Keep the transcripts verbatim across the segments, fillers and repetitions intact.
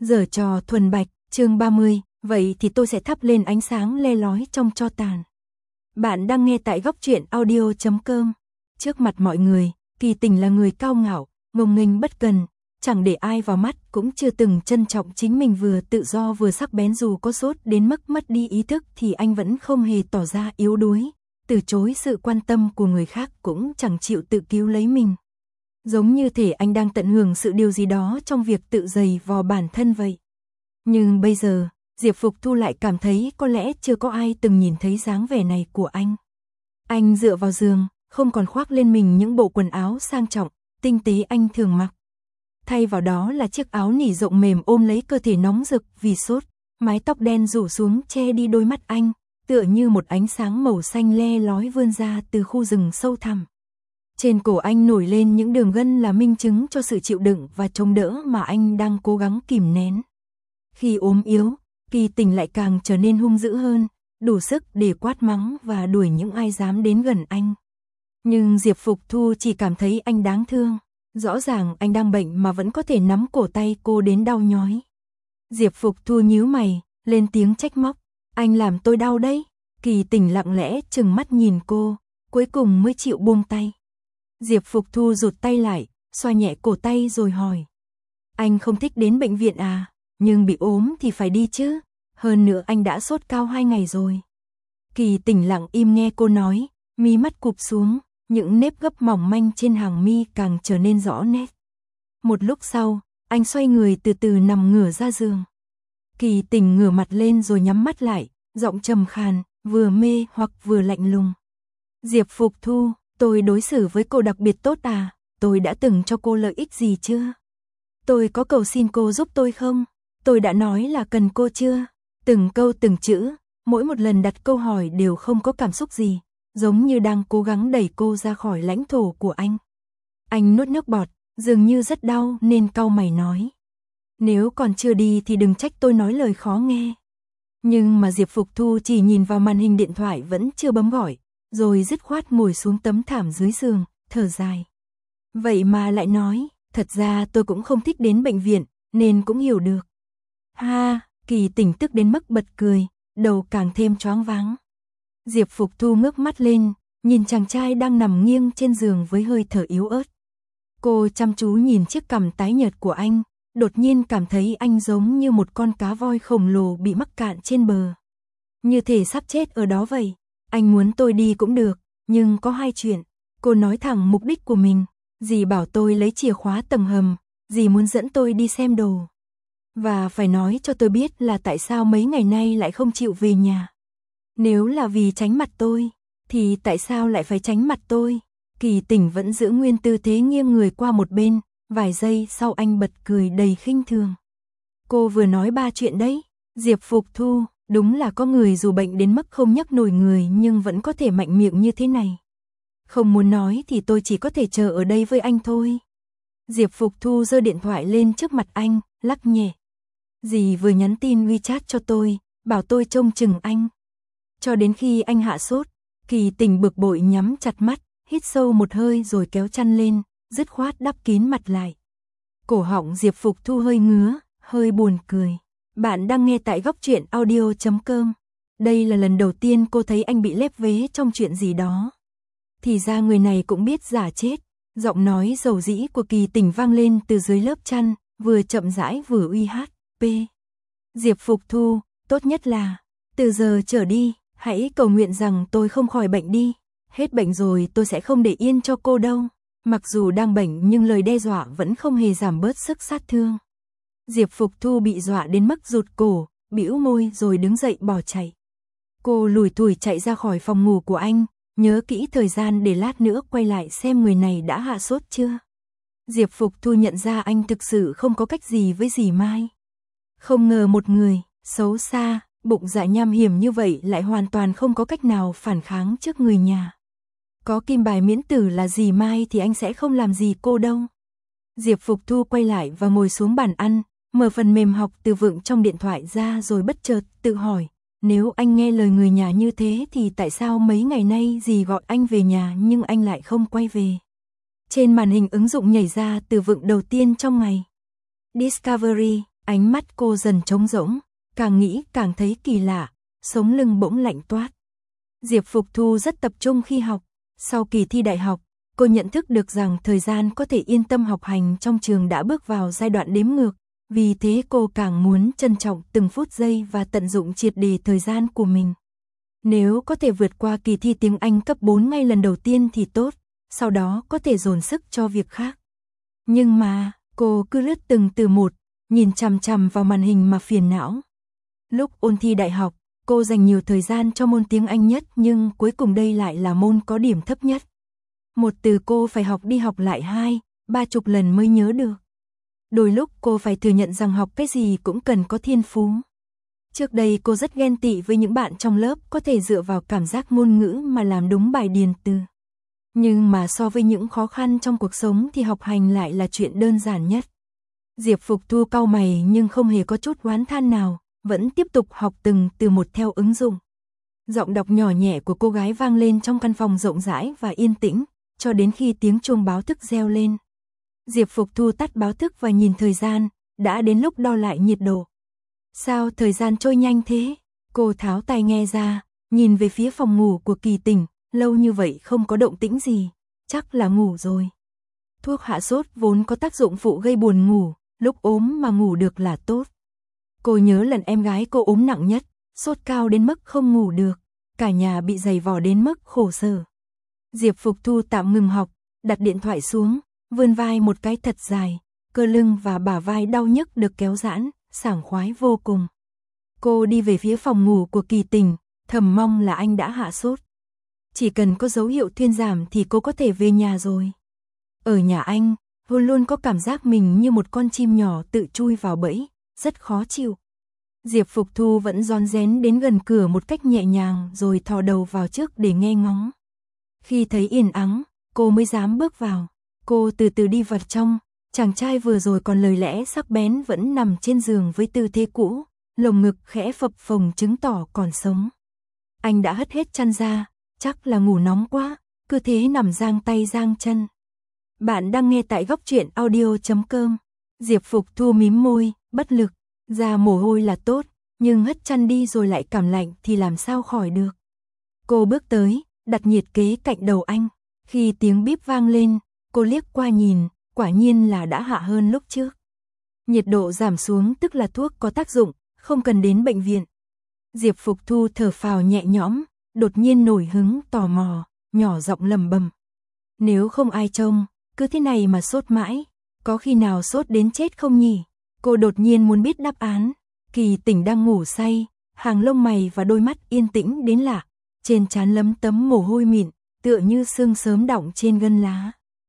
Giở trò thuần bạch, chương ba mươi, vậy thì tôi sẽ thắp lên ánh sáng le lói trong tro tàn. Bạn đang nghe tại góc truyện audio chấm com. Trước mặt mọi người, Kỳ Tình là người cao ngạo, ngông nghênh bất cần, chẳng để ai vào mắt, cũng chưa từng trân trọng chính mình, vừa tự do vừa sắc bén, dù có sốt đến mức mất đi ý thức thì anh vẫn không hề tỏ ra yếu đuối, từ chối sự quan tâm của người khác, cũng chẳng chịu tự cứu lấy mình. Giống như thể anh đang tận hưởng sự điều gì đó trong việc tự giày vò bản thân vậy. Nhưng bây giờ, Diệp Phục Thu lại cảm thấy có lẽ chưa có ai từng nhìn thấy dáng vẻ này của anh. Anh dựa vào giường, không còn khoác lên mình những bộ quần áo sang trọng, tinh tế anh thường mặc. Thay vào đó là chiếc áo nỉ rộng mềm ôm lấy cơ thể nóng rực vì sốt, mái tóc đen rủ xuống che đi đôi mắt anh, tựa như một ánh sáng màu xanh le lói vươn ra từ khu rừng sâu thẳm. Trên cổ anh nổi lên những đường gân là minh chứng cho sự chịu đựng và chống đỡ mà anh đang cố gắng kìm nén. Khi ốm yếu, Kỳ Tình lại càng trở nên hung dữ hơn, đủ sức để quát mắng và đuổi những ai dám đến gần anh. Nhưng Diệp Phục Thu chỉ cảm thấy anh đáng thương. Rõ ràng anh đang bệnh mà vẫn có thể nắm cổ tay cô đến đau nhói. Diệp Phục Thu nhíu mày, lên tiếng trách móc. Anh làm tôi đau đấy. Kỳ Tình lặng lẽ trừng mắt nhìn cô, cuối cùng mới chịu buông tay. Diệp Phục Thu rụt tay lại, xoa nhẹ cổ tay rồi hỏi. Anh không thích đến bệnh viện à? Nhưng bị ốm thì phải đi chứ. Hơn nữa anh đã sốt cao hai ngày rồi. Kỳ Tình lặng im nghe cô nói, mí mắt cụp xuống, những nếp gấp mỏng manh trên hàng mi càng trở nên rõ nét. Một lúc sau, anh xoay người từ từ nằm ngửa ra giường. Kỳ Tình ngửa mặt lên rồi nhắm mắt lại, giọng trầm khàn, vừa mê hoặc vừa lạnh lùng. Diệp Phục Thu, tôi đối xử với cô đặc biệt tốt à? Tôi đã từng cho cô lợi ích gì chưa? Tôi có cầu xin cô giúp tôi không? Tôi đã nói là cần cô chưa? Từng câu từng chữ, mỗi một lần đặt câu hỏi đều không có cảm xúc gì, giống như đang cố gắng đẩy cô ra khỏi lãnh thổ của anh. Anh nuốt nước bọt, dường như rất đau nên cau mày nói. Nếu còn chưa đi thì đừng trách tôi nói lời khó nghe. Nhưng mà Diệp Phục Thu chỉ nhìn vào màn hình điện thoại vẫn chưa bấm gọi, rồi dứt khoát ngồi xuống tấm thảm dưới giường, thở dài. Vậy mà lại nói, thật ra tôi cũng không thích đến bệnh viện, nên cũng hiểu được. Ha, Kỳ Tình tức đến mức bật cười, đầu càng thêm choáng váng. Diệp Phục Thu ngước mắt lên, nhìn chàng trai đang nằm nghiêng trên giường với hơi thở yếu ớt. Cô chăm chú nhìn chiếc cằm tái nhợt của anh, đột nhiên cảm thấy anh giống như một con cá voi khổng lồ bị mắc cạn trên bờ. Như thể sắp chết ở đó vậy. Anh muốn tôi đi cũng được, nhưng có hai chuyện. Cô nói thẳng mục đích của mình. Dì bảo tôi lấy chìa khóa tầng hầm, dì muốn dẫn tôi đi xem đồ. Và phải nói cho tôi biết là tại sao mấy ngày nay lại không chịu về nhà. Nếu là vì tránh mặt tôi, thì tại sao lại phải tránh mặt tôi? Kỳ Tình vẫn giữ nguyên tư thế nghiêng người qua một bên, vài giây sau anh bật cười đầy khinh thường. Cô vừa nói ba chuyện đấy. Diệp Phục Thu, đúng là có người dù bệnh đến mức không nhấc nổi người nhưng vẫn có thể mạnh miệng như thế này. Không muốn nói thì tôi chỉ có thể chờ ở đây với anh thôi. Diệp Phục Thu giơ điện thoại lên trước mặt anh, lắc nhẹ. Dì vừa nhắn tin WeChat cho tôi, bảo tôi trông chừng anh. Cho đến khi anh hạ sốt, Kỳ Tình bực bội nhắm chặt mắt, hít sâu một hơi rồi kéo chăn lên, dứt khoát đắp kín mặt lại. Cổ họng Diệp Phục Thu hơi ngứa, hơi buồn cười. Bạn đang nghe tại góc truyện audio chấm com. Đây là lần đầu tiên cô thấy anh bị lép vế trong chuyện gì đó. Thì ra người này cũng biết giả chết. Giọng nói dầu dĩ của Kỳ Tình vang lên từ dưới lớp chăn, vừa chậm rãi vừa uy hát. P. Diệp Phục Thu, tốt nhất là, từ giờ trở đi, hãy cầu nguyện rằng tôi không khỏi bệnh đi. Hết bệnh rồi tôi sẽ không để yên cho cô đâu. Mặc dù đang bệnh nhưng lời đe dọa vẫn không hề giảm bớt sức sát thương. Diệp Phục Thu bị dọa đến mức rụt cổ, bĩu môi rồi đứng dậy bỏ chạy. Cô lủi thủi chạy ra khỏi phòng ngủ của anh, nhớ kỹ thời gian để lát nữa quay lại xem người này đã hạ sốt chưa. Diệp Phục Thu nhận ra anh thực sự không có cách gì với dì Mai. Không ngờ một người, xấu xa, bụng dạ nham hiểm như vậy lại hoàn toàn không có cách nào phản kháng trước người nhà. Có kim bài miễn tử là dì Mai thì anh sẽ không làm gì cô đâu. Diệp Phục Thu quay lại và ngồi xuống bàn ăn, mở phần mềm học từ vựng trong điện thoại ra rồi bất chợt tự hỏi. Nếu anh nghe lời người nhà như thế thì tại sao mấy ngày nay dì gọi anh về nhà nhưng anh lại không quay về? Trên màn hình ứng dụng nhảy ra từ vựng đầu tiên trong ngày. Discovery, Ánh mắt cô dần trống rỗng, càng nghĩ càng thấy kỳ lạ, sống lưng bỗng lạnh toát. Diệp Phục Thu rất tập trung khi học. Sau kỳ thi đại học, cô nhận thức được rằng thời gian có thể yên tâm học hành trong trường đã bước vào giai đoạn đếm ngược. Vì thế cô càng muốn trân trọng từng phút giây và tận dụng triệt để thời gian của mình. Nếu có thể vượt qua kỳ thi tiếng Anh cấp bốn ngay lần đầu tiên thì tốt, sau đó có thể dồn sức cho việc khác. Nhưng mà, cô cứ lướt từng từ một, nhìn chằm chằm vào màn hình mà phiền não. Lúc ôn thi đại học, cô dành nhiều thời gian cho môn tiếng Anh nhất nhưng cuối cùng đây lại là môn có điểm thấp nhất. Một từ cô phải học đi học lại hai, ba chục lần mới nhớ được. Đôi lúc cô phải thừa nhận rằng học cái gì cũng cần có thiên phú. Trước đây cô rất ghen tị với những bạn trong lớp có thể dựa vào cảm giác ngôn ngữ mà làm đúng bài điền từ. Nhưng mà so với những khó khăn trong cuộc sống thì học hành lại là chuyện đơn giản nhất. Diệp Phục Thu cau mày nhưng không hề có chút oán than nào, vẫn tiếp tục học từng từ một theo ứng dụng. Giọng đọc nhỏ nhẹ của cô gái vang lên trong căn phòng rộng rãi và yên tĩnh, cho đến khi tiếng chuông báo thức reo lên. Diệp Phục Thu tắt báo thức và nhìn thời gian, đã đến lúc đo lại nhiệt độ. Sao thời gian trôi nhanh thế? Cô tháo tai nghe ra, nhìn về phía phòng ngủ của Kỳ Tình, lâu như vậy không có động tĩnh gì, chắc là ngủ rồi. Thuốc hạ sốt vốn có tác dụng phụ gây buồn ngủ, lúc ốm mà ngủ được là tốt. Cô nhớ lần em gái cô ốm nặng nhất, sốt cao đến mức không ngủ được, cả nhà bị giày vò đến mức khổ sở. Diệp Phục Thu tạm ngừng học, đặt điện thoại xuống, vươn vai một cái thật dài, cơ lưng và bả vai đau nhức được kéo giãn, sảng khoái vô cùng. Cô đi về phía phòng ngủ của Kỳ Tình, thầm mong là anh đã hạ sốt. Chỉ cần có dấu hiệu thuyên giảm thì cô có thể về nhà rồi. Ở nhà anh, luôn luôn có cảm giác mình như một con chim nhỏ tự chui vào bẫy, rất khó chịu. Diệp Phục Thu vẫn rón rén đến gần cửa một cách nhẹ nhàng rồi thò đầu vào trước để nghe ngóng. Khi thấy yên ắng, cô mới dám bước vào. Cô từ từ đi vào trong, chàng trai vừa rồi còn lời lẽ sắc bén vẫn nằm trên giường với tư thế cũ, lồng ngực khẽ phập phồng chứng tỏ còn sống. Anh đã hất hết chăn ra, chắc là ngủ nóng quá, cứ thế nằm giang tay giang chân. Bạn đang nghe tại góc truyện audio chấm com. Diệp Phục Thu mím môi, bất lực, ra mồ hôi là tốt, nhưng hất chăn đi rồi lại cảm lạnh thì làm sao khỏi được. Cô bước tới, đặt nhiệt kế cạnh đầu anh, khi tiếng bíp vang lên, cô liếc qua nhìn, quả nhiên là đã hạ hơn lúc trước. Nhiệt độ giảm xuống tức là thuốc có tác dụng, không cần đến bệnh viện. Diệp Phục Thu thở phào nhẹ nhõm, đột nhiên nổi hứng tò mò, nhỏ giọng lầm bầm. Nếu không ai trông, cứ thế này mà sốt mãi, có khi nào sốt đến chết không nhỉ? Cô đột nhiên muốn biết đáp án. Kỳ Tình đang ngủ say, hàng lông mày và đôi mắt yên tĩnh đến lạ, trên trán lấm tấm mồ hôi mịn, tựa như sương sớm đọng trên gân lá.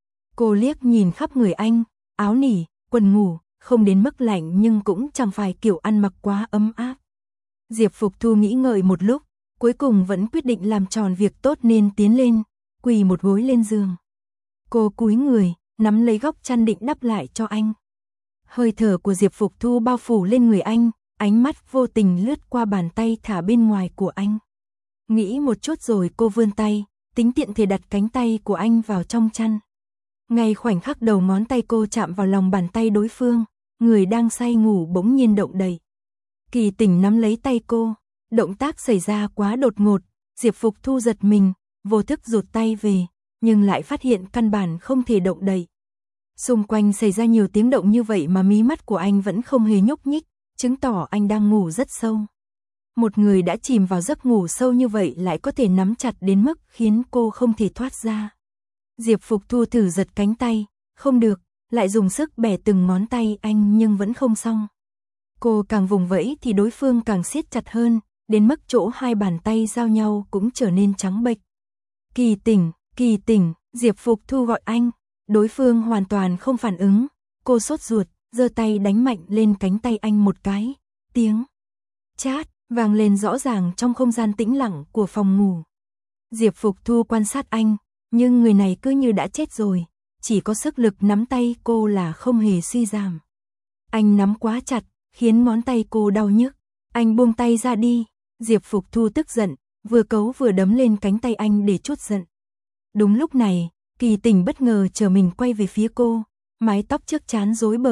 Cô liếc nhìn khắp người anh, áo nỉ, quần ngủ, không đến mức lạnh nhưng cũng chẳng phải kiểu ăn mặc quá ấm áp. Diệp Phục Thu nghĩ ngợi một lúc, cuối cùng vẫn quyết định làm tròn việc tốt nên tiến lên, quỳ một gối lên giường. Cô cúi người, nắm lấy góc chăn định đắp lại cho anh. Hơi thở của Diệp Phục Thu bao phủ lên người anh, ánh mắt vô tình lướt qua bàn tay thả bên ngoài của anh. Nghĩ một chút rồi cô vươn tay, tính tiện thể đặt cánh tay của anh vào trong chăn. Ngay khoảnh khắc đầu ngón tay cô chạm vào lòng bàn tay đối phương, người đang say ngủ bỗng nhiên động đậy. Kỳ Tình nắm lấy tay cô, động tác xảy ra quá đột ngột, Diệp Phục Thu giật mình, vô thức rụt tay về, nhưng lại phát hiện căn bản không thể động đậy. Xung quanh xảy ra nhiều tiếng động như vậy mà mí mắt của anh vẫn không hề nhúc nhích, chứng tỏ anh đang ngủ rất sâu. Một người đã chìm vào giấc ngủ sâu như vậy lại có thể nắm chặt đến mức khiến cô không thể thoát ra. Diệp Phục Thu thử giật cánh tay, không được, lại dùng sức bẻ từng ngón tay anh nhưng vẫn không xong. Cô càng vùng vẫy thì đối phương càng siết chặt hơn, đến mức chỗ hai bàn tay giao nhau cũng trở nên trắng bệch. Kỳ Tình, Kỳ Tình, Diệp Phục Thu gọi anh, đối phương hoàn toàn không phản ứng, cô sốt ruột, giơ tay đánh mạnh lên cánh tay anh một cái, tiếng chát vang lên rõ ràng trong không gian tĩnh lặng của phòng ngủ. Diệp Phục Thu quan sát anh, nhưng người này cứ như đã chết rồi, chỉ có sức lực nắm tay cô là không hề suy giảm. Anh nắm quá chặt, khiến ngón tay cô đau nhức. Anh buông tay ra đi. Diệp Phục Thu tức giận, vừa cấu vừa đấm lên cánh tay anh để trút giận. Đúng lúc này, Kỳ Tình bất ngờ trở mình quay về phía cô, mái tóc trước trán rối bời,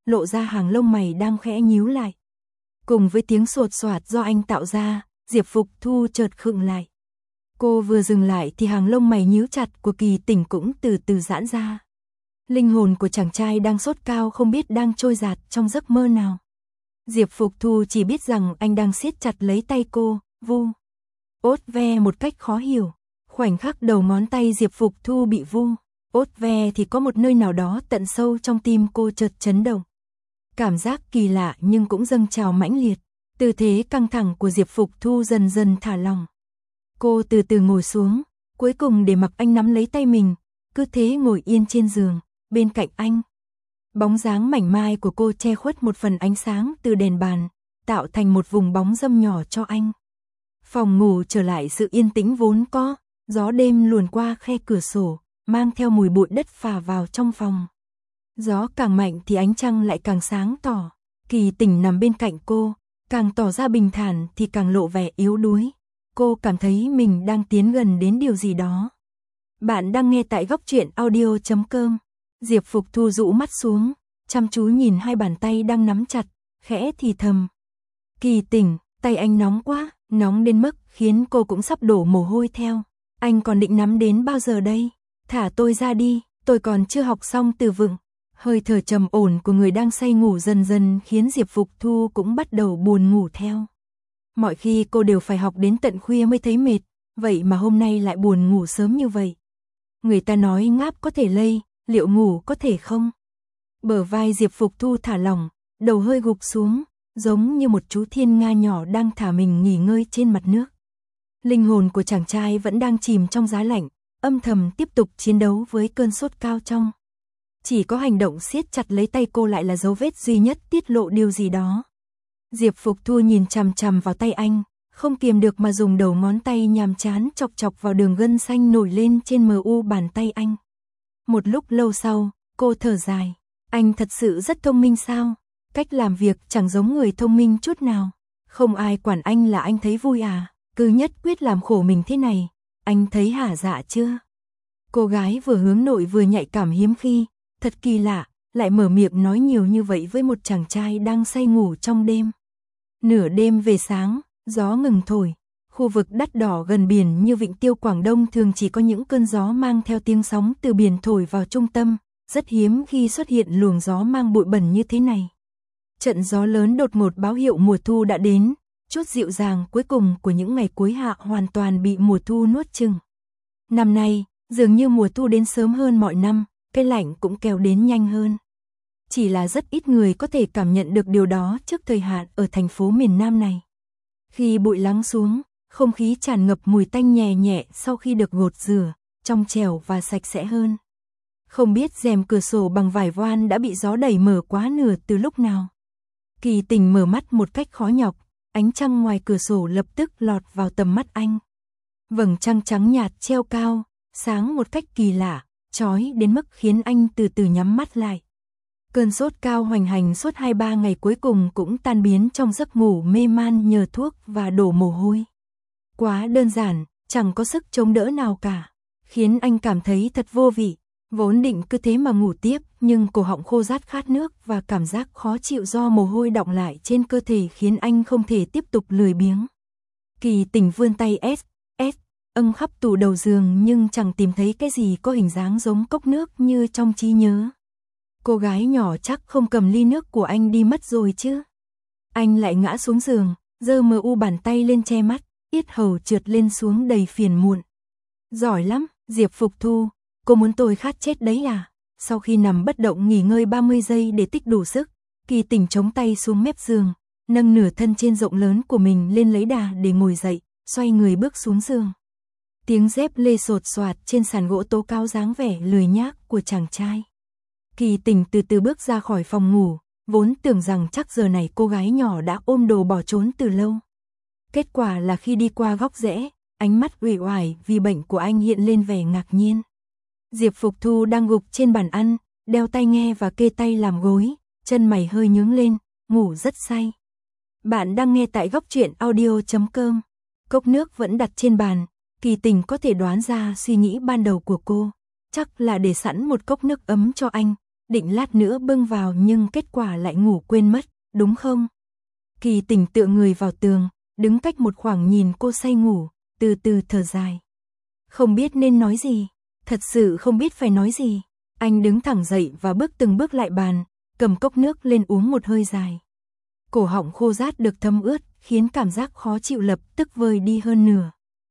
lộ ra hàng lông mày đang khẽ nhíu lại. Cùng với tiếng sột soạt do anh tạo ra, Diệp Phục Thu chợt khựng lại. Cô vừa dừng lại thì hàng lông mày nhíu chặt của Kỳ Tỉnh cũng từ từ giãn ra. Linh hồn của chàng trai đang sốt cao không biết đang trôi dạt trong giấc mơ nào. Diệp Phục Thu chỉ biết rằng anh đang siết chặt lấy tay cô, vu, ốt ve một cách khó hiểu. Khoảnh khắc đầu ngón tay Diệp Phục Thu bị vu, ốt ve thì có một nơi nào đó tận sâu trong tim cô chợt chấn động. Cảm giác kỳ lạ nhưng cũng dâng trào mãnh liệt. Tư thế căng thẳng của Diệp Phục Thu dần dần thả lỏng. Cô từ từ ngồi xuống, cuối cùng để mặc anh nắm lấy tay mình, cứ thế ngồi yên trên giường, bên cạnh anh. Bóng dáng mảnh mai của cô che khuất một phần ánh sáng từ đèn bàn, tạo thành một vùng bóng râm nhỏ cho anh. Phòng ngủ trở lại sự yên tĩnh vốn có, gió đêm luồn qua khe cửa sổ, mang theo mùi bụi đất phả vào trong phòng. Gió càng mạnh thì ánh trăng lại càng sáng tỏ. Kỳ Tỉnh nằm bên cạnh cô, càng tỏ ra bình thản thì càng lộ vẻ yếu đuối. Cô cảm thấy mình đang tiến gần đến điều gì đó. Bạn đang nghe tại góc truyện audio chấm com. Diệp Phục Thu rũ mắt xuống, chăm chú nhìn hai bàn tay đang nắm chặt, khẽ thì thầm. Kỳ Tỉnh, tay anh nóng quá, nóng đến mức khiến cô cũng sắp đổ mồ hôi theo. Anh còn định nắm đến bao giờ đây? Thả tôi ra đi, tôi còn chưa học xong từ vựng. Hơi thở trầm ổn của người đang say ngủ dần dần khiến Diệp Phục Thu cũng bắt đầu buồn ngủ theo. Mọi khi cô đều phải học đến tận khuya mới thấy mệt, vậy mà hôm nay lại buồn ngủ sớm như vậy. Người ta nói ngáp có thể lây, liệu ngủ có thể không? Bờ vai Diệp Phục Thu thả lỏng, đầu hơi gục xuống, giống như một chú thiên nga nhỏ đang thả mình nghỉ ngơi trên mặt nước. Linh hồn của chàng trai vẫn đang chìm trong giá lạnh, âm thầm tiếp tục chiến đấu với cơn sốt cao trong. Chỉ có hành động siết chặt lấy tay cô lại là dấu vết duy nhất tiết lộ điều gì đó. Diệp Phục Thu nhìn chằm chằm vào tay anh, không kiềm được mà dùng đầu ngón tay nhàm chán chọc chọc vào đường gân xanh nổi lên trên mờ u bàn tay anh. Một lúc lâu sau, cô thở dài. Anh thật sự rất thông minh sao? Cách làm việc chẳng giống người thông minh chút nào. Không ai quản anh là anh thấy vui à? Cứ nhất quyết làm khổ mình thế này. Anh thấy hả dạ chưa? Cô gái vừa hướng nội vừa nhạy cảm hiếm khi. Thật kỳ lạ, lại mở miệng nói nhiều như vậy với một chàng trai đang say ngủ trong đêm. Nửa đêm về sáng, gió ngừng thổi. Khu vực đắt đỏ gần biển như Vịnh Tiêu Quảng Đông thường chỉ có những cơn gió mang theo tiếng sóng từ biển thổi vào trung tâm. Rất hiếm khi xuất hiện luồng gió mang bụi bẩn như thế này. Trận gió lớn đột ngột báo hiệu mùa thu đã đến. Chút dịu dàng cuối cùng của những ngày cuối hạ hoàn toàn bị mùa thu nuốt chửng. Năm nay, dường như mùa thu đến sớm hơn mọi năm. Cái lạnh cũng kéo đến nhanh hơn. Chỉ là rất ít người có thể cảm nhận được điều đó trước thời hạn ở thành phố miền Nam này. Khi bụi lắng xuống, không khí tràn ngập mùi tanh nhẹ nhẹ sau khi được gột rửa, trong trẻo và sạch sẽ hơn. Không biết rèm cửa sổ bằng vải voan đã bị gió đẩy mở quá nửa từ lúc nào. Kỳ Tỉnh mở mắt một cách khó nhọc, ánh trăng ngoài cửa sổ lập tức lọt vào tầm mắt anh. Vầng trăng trắng nhạt treo cao, sáng một cách kỳ lạ. Chói đến mức khiến anh từ từ nhắm mắt lại. Cơn sốt cao hoành hành suốt hai ba ngày cuối cùng cũng tan biến trong giấc ngủ mê man nhờ thuốc và đổ mồ hôi. Quá đơn giản, chẳng có sức chống đỡ nào cả, khiến anh cảm thấy thật vô vị. Vốn định cứ thế mà ngủ tiếp, nhưng cổ họng khô rát khát nước và cảm giác khó chịu do mồ hôi đọng lại trên cơ thể khiến anh không thể tiếp tục lười biếng. Kỳ Tỉnh vươn tay S, S. âng khắp tủ đầu giường nhưng chẳng tìm thấy cái gì có hình dáng giống cốc nước như trong trí nhớ. Cô gái nhỏ chắc không cầm ly nước của anh đi mất rồi chứ. Anh lại ngã xuống giường, giơ mờ u bàn tay lên che mắt, yết hầu trượt lên xuống đầy phiền muộn. Giỏi lắm, Diệp Phục Thu, cô muốn tôi khát chết đấy à? Sau khi nằm bất động nghỉ ngơi ba mươi giây để tích đủ sức, Kỳ Tỉnh chống tay xuống mép giường, nâng nửa thân trên rộng lớn của mình lên lấy đà để ngồi dậy, xoay người bước xuống giường. Tiếng dép lê sột soạt trên sàn gỗ tố cao dáng vẻ lười nhác của chàng trai. Kỳ Tỉnh từ từ bước ra khỏi phòng ngủ, vốn tưởng rằng chắc giờ này cô gái nhỏ đã ôm đồ bỏ trốn từ lâu. Kết quả là khi đi qua góc rẽ, ánh mắt uể oải vì bệnh của anh hiện lên vẻ ngạc nhiên. Diệp Phục Thu đang gục trên bàn ăn, đeo tai nghe và kê tay làm gối, chân mày hơi nhướng lên, ngủ rất say. Bạn đang nghe tại góc truyện audio chấm com. Cốc nước vẫn đặt trên bàn. Kỳ Tỉnh có thể đoán ra suy nghĩ ban đầu của cô, chắc là để sẵn một cốc nước ấm cho anh, định lát nữa bưng vào nhưng kết quả lại ngủ quên mất, đúng không? Kỳ Tình tựa người vào tường, đứng cách một khoảng nhìn cô say ngủ, từ từ thở dài. Không biết nên nói gì, thật sự không biết phải nói gì. Anh đứng thẳng dậy và bước từng bước lại bàn, cầm cốc nước lên uống một hơi dài. Cổ họng khô rát được thấm ướt, khiến cảm giác khó chịu lập tức vơi đi hơn nửa.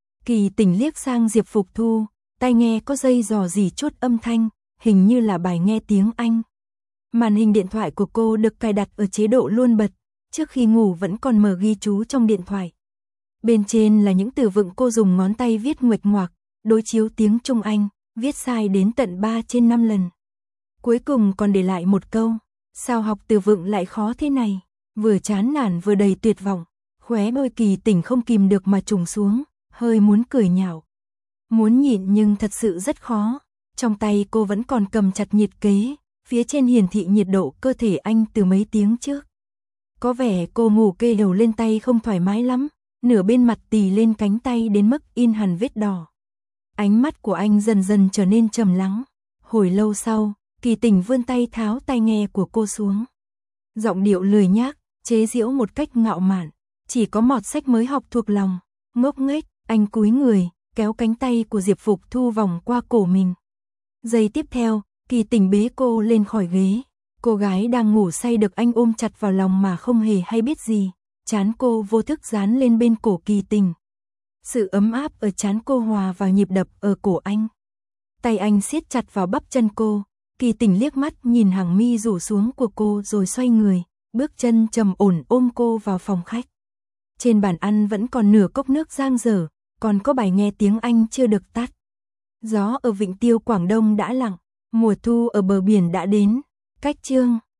Kỳ Tình liếc sang Diệp Phục Thu, tai nghe có dây dò gì chốt âm thanh, hình như là bài nghe tiếng Anh. Màn hình điện thoại của cô được cài đặt ở chế độ luôn bật, trước khi ngủ vẫn còn mở ghi chú trong điện thoại. Bên trên là những từ vựng cô dùng ngón tay viết nguệch ngoạc, đối chiếu tiếng Trung Anh, viết sai đến tận ba trên năm lần. Cuối cùng còn để lại một câu, sao học từ vựng lại khó thế này, vừa chán nản vừa đầy tuyệt vọng, khóe môi Kỳ Tình không kìm được mà trùng xuống, hơi muốn cười nhạo. Muốn nhịn nhưng thật sự rất khó, trong tay cô vẫn còn cầm chặt nhiệt kế, phía trên hiển thị nhiệt độ cơ thể anh từ mấy tiếng trước. Có vẻ cô ngủ kê đầu lên tay không thoải mái lắm, nửa bên mặt tì lên cánh tay đến mức in hẳn vết đỏ. Ánh mắt của anh dần dần trở nên trầm lắng. Hồi lâu sau, Kỳ Tình vươn tay tháo tai nghe của cô xuống. Giọng điệu lười nhác, chế giễu một cách ngạo mạn, chỉ có mọt sách mới học thuộc lòng. Ngốc nghếch, anh cúi người, kéo cánh tay của Diệp Phục Thu vòng qua cổ mình. Giây tiếp theo, Kỳ Tình bế cô lên khỏi ghế. Cô gái đang ngủ say được anh ôm chặt vào lòng mà không hề hay biết gì. Trán cô vô thức dán lên bên cổ Kỳ Tình. Sự ấm áp ở trán cô hòa vào nhịp đập ở cổ anh. Tay anh siết chặt vào bắp chân cô. Kỳ Tình liếc mắt nhìn hàng mi rủ xuống của cô rồi xoay người, bước chân trầm ổn ôm cô vào phòng khách. Trên bàn ăn vẫn còn nửa cốc nước dang dở, còn có bài nghe tiếng Anh chưa được tắt. Gió ở Vịnh Tiêu Quảng Đông đã lặng, mùa thu ở bờ biển đã đến. Cách chương